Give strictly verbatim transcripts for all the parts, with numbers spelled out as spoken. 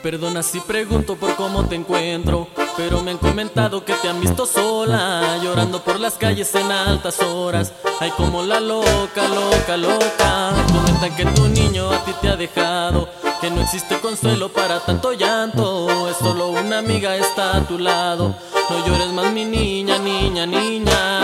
Perdona si pregunto por cómo te encuentro, pero me han comentado que te han visto sola, llorando por las calles en altas horas. Ay, como la loca, loca, loca. Comentan que tu niño a ti te ha dejado, que no existe consuelo para tanto llanto. Es solo una amiga, está a tu lado. No llores más, mi niña, niña, niña.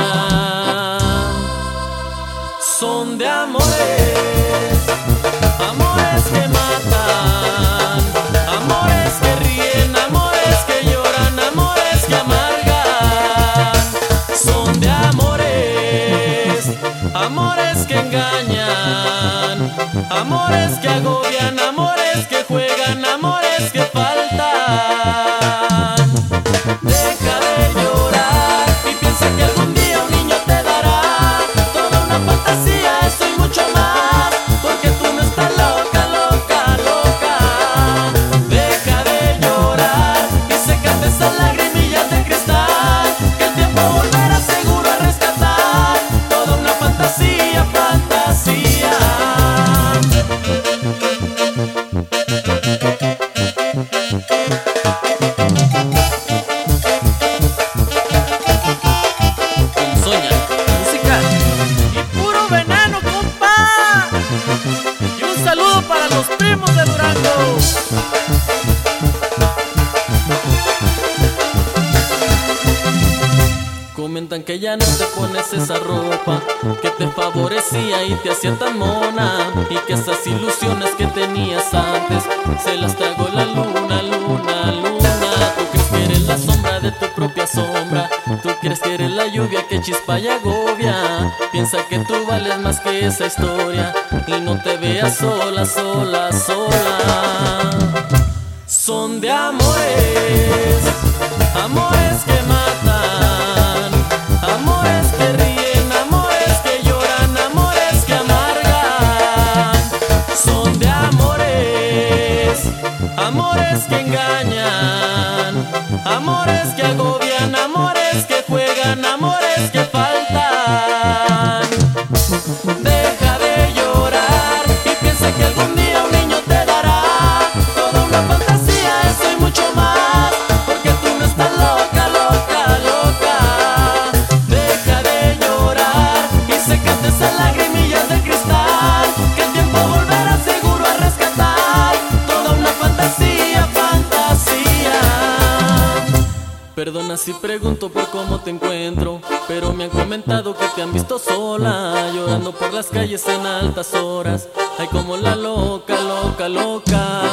Son de amores, amores que matan, amores que ríen, amores que lloran, amores que amargan. Son de amores, amores que engañan, amores que agobian, amores que juegan, amores que faltan. Deja de llorar y piensa que algún día un niño te dará toda una fantasía, eso y mucho más, porque tú no estás loca, loca, loca. Deja de llorar y sécate esas lagrimillas de cristal, que el tiempo volverá seguro a rescatar toda una fantasía, fantasía. Para los primos de Durango. Comentan que ya no te pones esa ropa que te favorecía y te hacía tan mona, y que esas ilusiones que tenías antes se las tragó la luna, luna, luna. Tú crees que eres la sombra de tu propia sombra, tú crees que eres la lluvia que chispa y agobia. Piensa que tú vales más que esa historia y no te veas sola, sola, sola. Son de amores, amores que matan, amores que ríen, amores que lloran, amores que amargan. Son de amores, amores que engañan, amores que agobian, amores que juegan, amores que faltan. Deja de llorar y piensa que algún día un niño te dará toda una fantasía, eso y mucho más, porque tú no estás loca, loca, loca. Deja de llorar y sécate esas lagrimillas de cristal, que el tiempo volverá seguro a rescatar toda una fantasía, fantasía. Perdona si pregunto por cómo te encuentro, pero me han comentado que te han visto sola, llorando por las calles en altas horas. Ay, como la loca, loca, loca.